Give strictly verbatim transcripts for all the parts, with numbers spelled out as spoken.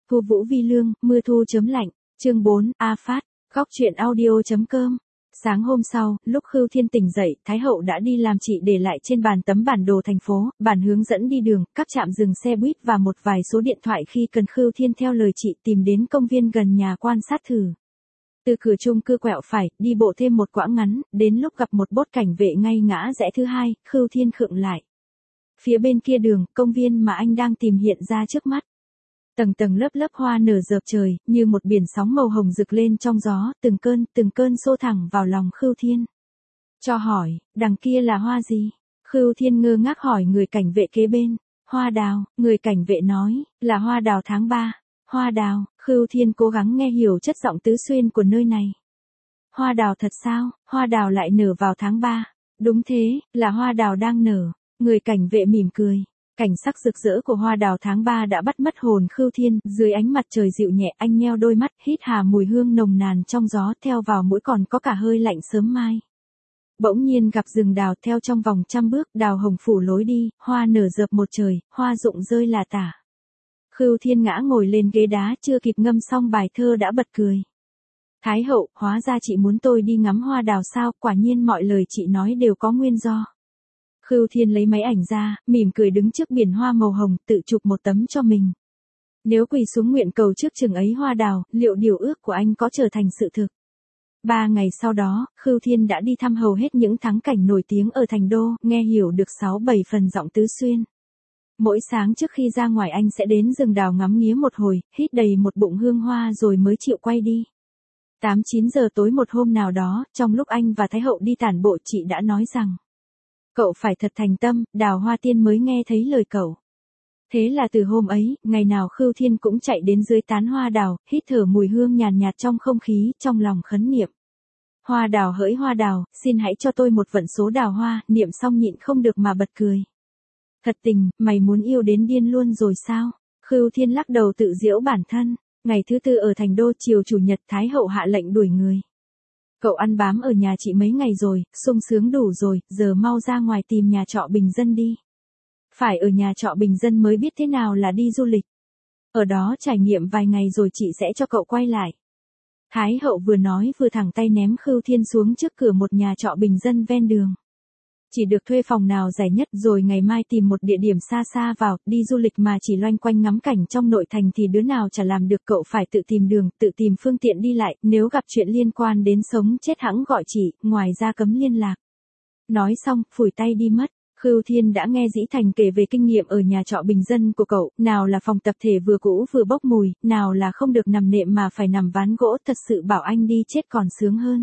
Thu Vũ Vi Lương, mưa thu chớm lạnh, chương bốn, A Phát, góc truyện audio.com. Sáng hôm sau, lúc Khưu Thiên tỉnh dậy, Thái Hậu đã đi làm chị để lại trên bàn tấm bản đồ thành phố, bản hướng dẫn đi đường, các trạm dừng xe buýt và một vài số điện thoại khi cần. Khưu Thiên theo lời chị tìm đến công viên gần nhà quan sát thử. Từ cửa chung cư quẹo phải, đi bộ thêm một quãng ngắn, đến lúc gặp một bốt cảnh vệ ngay ngã rẽ thứ hai, Khưu Thiên khựng lại. Phía bên kia đường, công viên mà anh đang tìm hiện ra trước mắt. Tầng tầng lớp lớp hoa nở rợp trời, như một biển sóng màu hồng rực lên trong gió, từng cơn, từng cơn xô thẳng vào lòng Khưu Thiên. Cho hỏi, đằng kia là hoa gì? Khưu Thiên ngơ ngác hỏi người cảnh vệ kế bên. Hoa đào, người cảnh vệ nói, là hoa đào tháng ba. Hoa đào, Khưu Thiên cố gắng nghe hiểu chất giọng tứ xuyên của nơi này. Hoa đào thật sao, hoa đào lại nở vào tháng ba. Đúng thế, là hoa đào đang nở. Người cảnh vệ mỉm cười. Cảnh sắc rực rỡ của hoa đào tháng ba đã bắt mất hồn Khưu Thiên, dưới ánh mặt trời dịu nhẹ anh nheo đôi mắt, hít hà mùi hương nồng nàn trong gió, theo vào mũi còn có cả hơi lạnh sớm mai. Bỗng nhiên gặp rừng đào, theo trong vòng trăm bước, đào hồng phủ lối đi, hoa nở rợp một trời, hoa rụng rơi là tả. Khưu Thiên ngã ngồi lên ghế đá, chưa kịp ngâm xong bài thơ đã bật cười. Thái Hậu, hóa ra chị muốn tôi đi ngắm hoa đào sao, quả nhiên mọi lời chị nói đều có nguyên do. Khưu Thiên lấy máy ảnh ra, mỉm cười đứng trước biển hoa màu hồng, tự chụp một tấm cho mình. Nếu quỳ xuống nguyện cầu trước chừng ấy hoa đào, liệu điều ước của anh có trở thành sự thực? Ba ngày sau đó, Khưu Thiên đã đi thăm hầu hết những thắng cảnh nổi tiếng ở thành đô, nghe hiểu được sáu bảy phần giọng tứ xuyên. Mỗi sáng trước khi ra ngoài anh sẽ đến rừng đào ngắm nghía một hồi, hít đầy một bụng hương hoa rồi mới chịu quay đi. Tám chín giờ tối một hôm nào đó, trong lúc anh và Thái Hậu đi tản bộ, chị đã nói rằng: cậu phải thật thành tâm, Đào Hoa Tiên mới nghe thấy lời cậu. Thế là từ hôm ấy, ngày nào Khưu Thiên cũng chạy đến dưới tán hoa đào, hít thở mùi hương nhàn nhạt trong không khí, trong lòng khấn niệm. Hoa đào hỡi hoa đào, xin hãy cho tôi một vận số đào hoa, niệm xong nhịn không được mà bật cười. Thật tình, mày muốn yêu đến điên luôn rồi sao? Khưu Thiên lắc đầu tự giễu bản thân. Ngày thứ tư ở thành đô, chiều chủ nhật, Thái Hậu hạ lệnh đuổi người. Cậu ăn bám ở nhà chị mấy ngày rồi, sung sướng đủ rồi, giờ mau ra ngoài tìm nhà trọ bình dân đi. Phải ở nhà trọ bình dân mới biết thế nào là đi du lịch. Ở đó trải nghiệm vài ngày rồi chị sẽ cho cậu quay lại. Thái Hậu vừa nói vừa thẳng tay ném Khưu Thiên xuống trước cửa một nhà trọ bình dân ven đường. Chỉ được thuê phòng nào rẻ nhất rồi ngày mai tìm một địa điểm xa xa vào, đi du lịch mà chỉ loanh quanh ngắm cảnh trong nội thành thì đứa nào chả làm được, cậu phải tự tìm đường, tự tìm phương tiện đi lại, nếu gặp chuyện liên quan đến sống chết hẵng gọi chị, ngoài ra cấm liên lạc. Nói xong, phủi tay đi mất. Khưu Thiên đã nghe Dĩ Thành kể về kinh nghiệm ở nhà trọ bình dân của cậu, nào là phòng tập thể vừa cũ vừa bốc mùi, nào là không được nằm nệm mà phải nằm ván gỗ, thật sự bảo anh đi chết còn sướng hơn.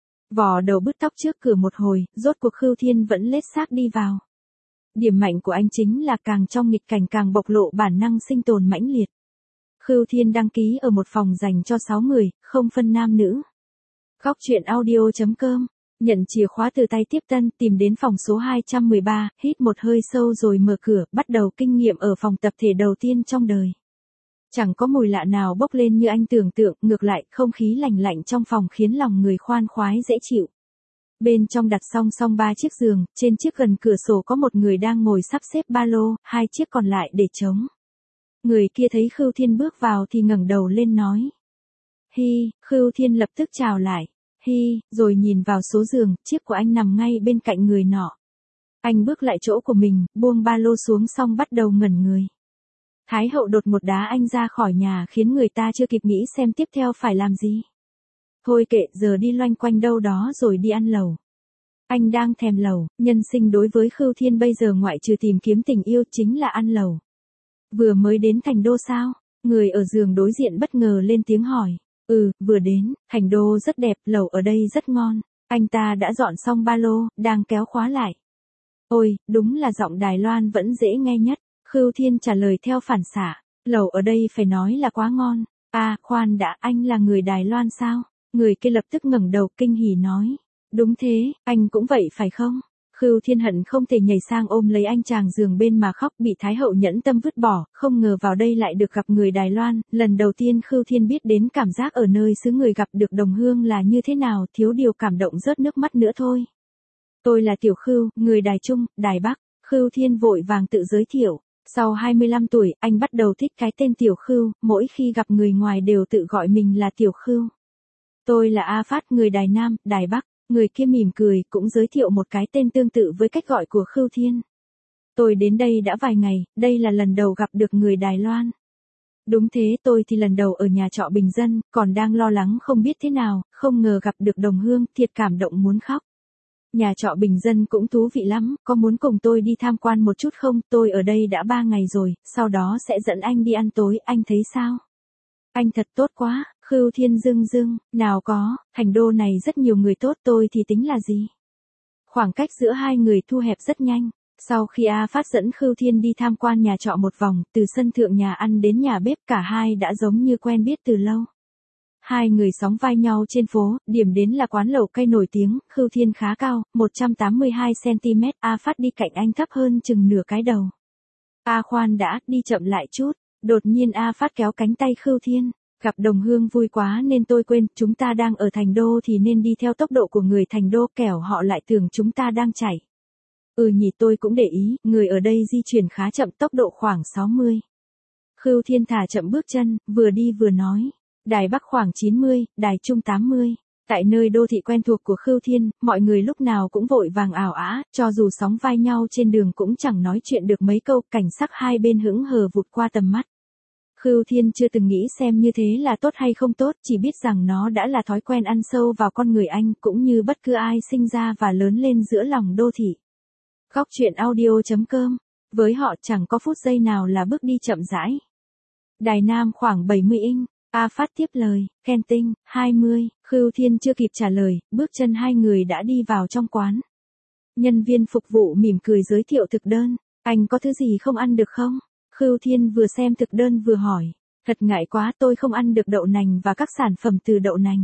Vò đầu bứt tóc trước cửa một hồi, rốt cuộc Khưu Thiên vẫn lết xác đi vào. Điểm mạnh của anh chính là càng trong nghịch cảnh càng bộc lộ bản năng sinh tồn mãnh liệt. Khưu Thiên đăng ký ở một phòng dành cho sáu người, không phân nam nữ. Góc truyện audio.com, nhận chìa khóa từ tay tiếp tân, tìm đến phòng số hai trăm mười ba, hít một hơi sâu rồi mở cửa, bắt đầu kinh nghiệm ở phòng tập thể đầu tiên trong đời. Chẳng có mùi lạ nào bốc lên như anh tưởng tượng, ngược lại, không khí lành lạnh trong phòng khiến lòng người khoan khoái dễ chịu. Bên trong đặt song song ba chiếc giường, trên chiếc gần cửa sổ có một người đang ngồi sắp xếp ba lô, hai chiếc còn lại để trống. Người kia thấy Khưu Thiên bước vào thì ngẩng đầu lên nói: Hi, Khưu Thiên lập tức chào lại. Hi, rồi nhìn vào số giường, chiếc của anh nằm ngay bên cạnh người nọ. Anh bước lại chỗ của mình, buông ba lô xuống xong bắt đầu ngẩn người. Thái Hậu đột một đá anh ra khỏi nhà khiến người ta chưa kịp nghĩ xem tiếp theo phải làm gì. Thôi kệ, giờ đi loanh quanh đâu đó rồi đi ăn lẩu. Anh đang thèm lẩu, nhân sinh đối với Khưu Thiên bây giờ ngoại trừ tìm kiếm tình yêu chính là ăn lẩu. Vừa mới đến thành đô sao? Người ở giường đối diện bất ngờ lên tiếng hỏi. Ừ, vừa đến, thành đô rất đẹp, lẩu ở đây rất ngon. Anh ta đã dọn xong ba lô, đang kéo khóa lại. Ôi, đúng là giọng Đài Loan vẫn dễ nghe nhất. Khưu Thiên trả lời theo phản xạ, lẩu ở đây phải nói là quá ngon. À, khoan đã, anh là người Đài Loan sao? Người kia lập tức ngẩng đầu kinh hỉ nói. Đúng thế, anh cũng vậy phải không? Khưu Thiên hận không thể nhảy sang ôm lấy anh chàng giường bên mà khóc, bị Thái Hậu nhẫn tâm vứt bỏ, không ngờ vào đây lại được gặp người Đài Loan. Lần đầu tiên Khưu Thiên biết đến cảm giác ở nơi xứ người gặp được đồng hương là như thế nào, thiếu điều cảm động rớt nước mắt nữa thôi. Tôi là Tiểu Khưu, người Đài Trung, Đài Bắc. Khưu Thiên vội vàng tự giới thiệu. Sau hai mươi lăm tuổi, anh bắt đầu thích cái tên Tiểu Khưu, mỗi khi gặp người ngoài đều tự gọi mình là Tiểu Khưu. Tôi là A Phát, người Đài Nam, Đài Bắc. Người kia mỉm cười, cũng giới thiệu một cái tên tương tự với cách gọi của Khưu Thiên. Tôi đến đây đã vài ngày, đây là lần đầu gặp được người Đài Loan. Đúng thế, tôi thì lần đầu ở nhà trọ bình dân, còn đang lo lắng không biết thế nào, không ngờ gặp được đồng hương, thiệt cảm động muốn khóc. Nhà trọ bình dân cũng thú vị lắm, có muốn cùng tôi đi tham quan một chút không? Tôi ở đây đã ba ngày rồi, sau đó sẽ dẫn anh đi ăn tối, anh thấy sao? Anh thật tốt quá, Khưu Thiên dưng dưng, nào có, thành đô này rất nhiều người tốt, tôi thì tính là gì? Khoảng cách giữa hai người thu hẹp rất nhanh. Sau khi A Phát dẫn Khưu Thiên đi tham quan nhà trọ một vòng, từ sân thượng nhà ăn đến nhà bếp cả hai đã giống như quen biết từ lâu. Hai người sóng vai nhau trên phố, điểm đến là quán lẩu cây nổi tiếng, Khưu Thiên khá cao, một trăm tám mươi hai xăng-ti-mét, A Phát đi cạnh anh thấp hơn chừng nửa cái đầu. A khoan đã, đi chậm lại chút, đột nhiên A Phát kéo cánh tay Khưu Thiên. Gặp đồng hương vui quá nên tôi quên, chúng ta đang ở thành đô thì nên đi theo tốc độ của người thành đô, kẻo họ lại tưởng chúng ta đang chạy. Ừ nhỉ, tôi cũng để ý, người ở đây di chuyển khá chậm, tốc độ khoảng sáu mươi. Khưu Thiên thả chậm bước chân, vừa đi vừa nói. Đài Bắc khoảng chín mươi, Đài Trung tám mươi. Tại nơi đô thị quen thuộc của Khưu Thiên, mọi người lúc nào cũng vội vàng ảo ả, cho dù sóng vai nhau trên đường cũng chẳng nói chuyện được mấy câu, cảnh sắc hai bên hững hờ vụt qua tầm mắt. Khưu Thiên chưa từng nghĩ xem như thế là tốt hay không tốt, chỉ biết rằng nó đã là thói quen ăn sâu vào con người anh, cũng như bất cứ ai sinh ra và lớn lên giữa lòng đô thị. Góc truyện audio chấm com. Với họ chẳng có phút giây nào là bước đi chậm rãi. Đài Nam khoảng bảy mươi inch. A Phát tiếp lời, Kenting, hai mươi. Khưu Thiên chưa kịp trả lời, bước chân hai người đã đi vào trong quán. Nhân viên phục vụ mỉm cười giới thiệu thực đơn. Anh có thứ gì không ăn được không? Khưu Thiên vừa xem thực đơn vừa hỏi. Thật ngại quá, tôi không ăn được đậu nành và các sản phẩm từ đậu nành.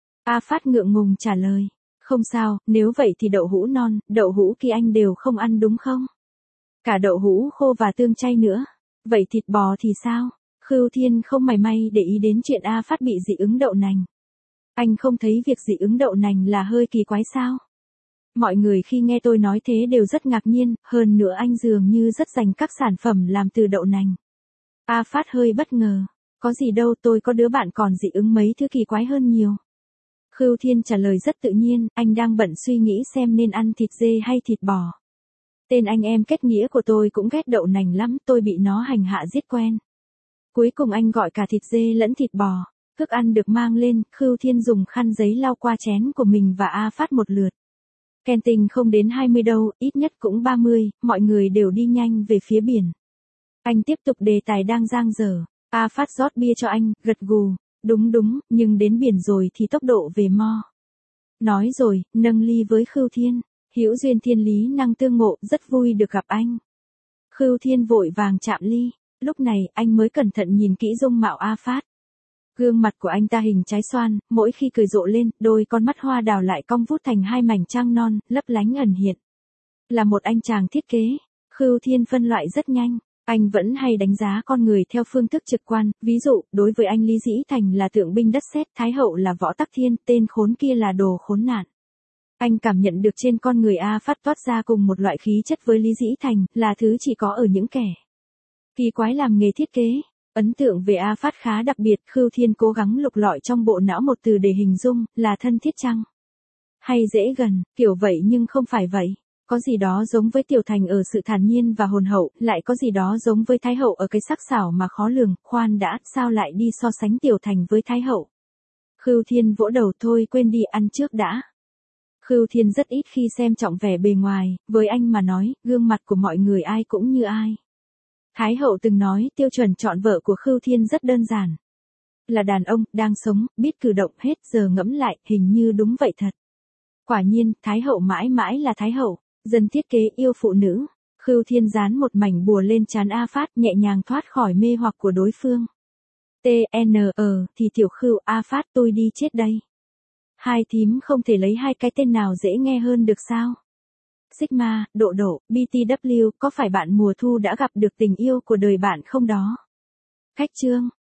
A Phát ngượng ngùng trả lời. Không sao, nếu vậy thì đậu hũ non, đậu hũ kia anh đều không ăn đúng không? Cả đậu hũ khô và tương chay nữa. Vậy thịt bò thì sao? Khưu Thiên không mảy may để ý đến chuyện A Phát bị dị ứng đậu nành. Anh không thấy việc dị ứng đậu nành là hơi kỳ quái sao? Mọi người khi nghe tôi nói thế đều rất ngạc nhiên, hơn nữa anh dường như rất dành các sản phẩm làm từ đậu nành. A Phát hơi bất ngờ. Có gì đâu, tôi có đứa bạn còn dị ứng mấy thứ kỳ quái hơn nhiều. Khưu Thiên trả lời rất tự nhiên, anh đang bận suy nghĩ xem nên ăn thịt dê hay thịt bò. Tên anh em kết nghĩa của tôi cũng ghét đậu nành lắm, tôi bị nó hành hạ giết quen. Cuối cùng anh gọi cả thịt dê lẫn thịt bò. Thức ăn được mang lên, Khưu Thiên dùng khăn giấy lau qua chén của mình và A Phát một lượt. Kenting không đến hai mươi đâu, ít nhất cũng ba mươi, mọi người đều đi nhanh về phía biển. Anh tiếp tục đề tài đang dang dở. A Phát rót bia cho anh, gật gù. Đúng đúng, nhưng đến biển rồi thì tốc độ về mo. Nói rồi, nâng ly với Khưu Thiên. Hữu duyên thiên lý năng tương ngộ, rất vui được gặp anh. Khưu Thiên vội vàng chạm ly. Lúc này, anh mới cẩn thận nhìn kỹ dung mạo A Phát. Gương mặt của anh ta hình trái xoan, mỗi khi cười rộ lên, đôi con mắt hoa đào lại cong vút thành hai mảnh trăng non, lấp lánh ẩn hiện. Là một anh chàng thiết kế. Khưu Thiên phân loại rất nhanh. Anh vẫn hay đánh giá con người theo phương thức trực quan, ví dụ, đối với anh Lý Dĩ Thành là tượng binh đất sét, Thái Hậu là Võ Tắc Thiên, tên khốn kia là đồ khốn nạn. Anh cảm nhận được trên con người A Phát toát ra cùng một loại khí chất với Lý Dĩ Thành, là thứ chỉ có ở những kẻ kỳ quái làm nghề thiết kế. Ấn tượng về A Phát khá đặc biệt, Khưu Thiên cố gắng lục lọi trong bộ não một từ để hình dung, là thân thiết chăng? Hay dễ gần, kiểu vậy nhưng không phải vậy. Có gì đó giống với Tiểu Thành ở sự thản nhiên và hồn hậu, lại có gì đó giống với Thái Hậu ở cái sắc sảo mà khó lường, khoan đã, sao lại đi so sánh Tiểu Thành với Thái Hậu? Khưu Thiên vỗ đầu, thôi quên đi, ăn trước đã. Khưu Thiên rất ít khi xem trọng vẻ bề ngoài, với anh mà nói, gương mặt của mọi người ai cũng như ai. Thái Hậu từng nói tiêu chuẩn chọn vợ của Khưu Thiên rất đơn giản. Là đàn ông, đang sống, biết cử động, hết giờ ngẫm lại, hình như đúng vậy thật. Quả nhiên, Thái Hậu mãi mãi là Thái Hậu. Dân thiết kế yêu phụ nữ. Khưu Thiên dán một mảnh bùa lên trán A Phát, nhẹ nhàng thoát khỏi mê hoặc của đối phương. T N E thì Tiểu Khưu, A Phát, tôi đi chết đây. Hai thím không thể lấy hai cái tên nào dễ nghe hơn được sao? Sigma, Độ Độ, B T W, có phải bạn mùa thu đã gặp được tình yêu của đời bạn không đó? Khách chương.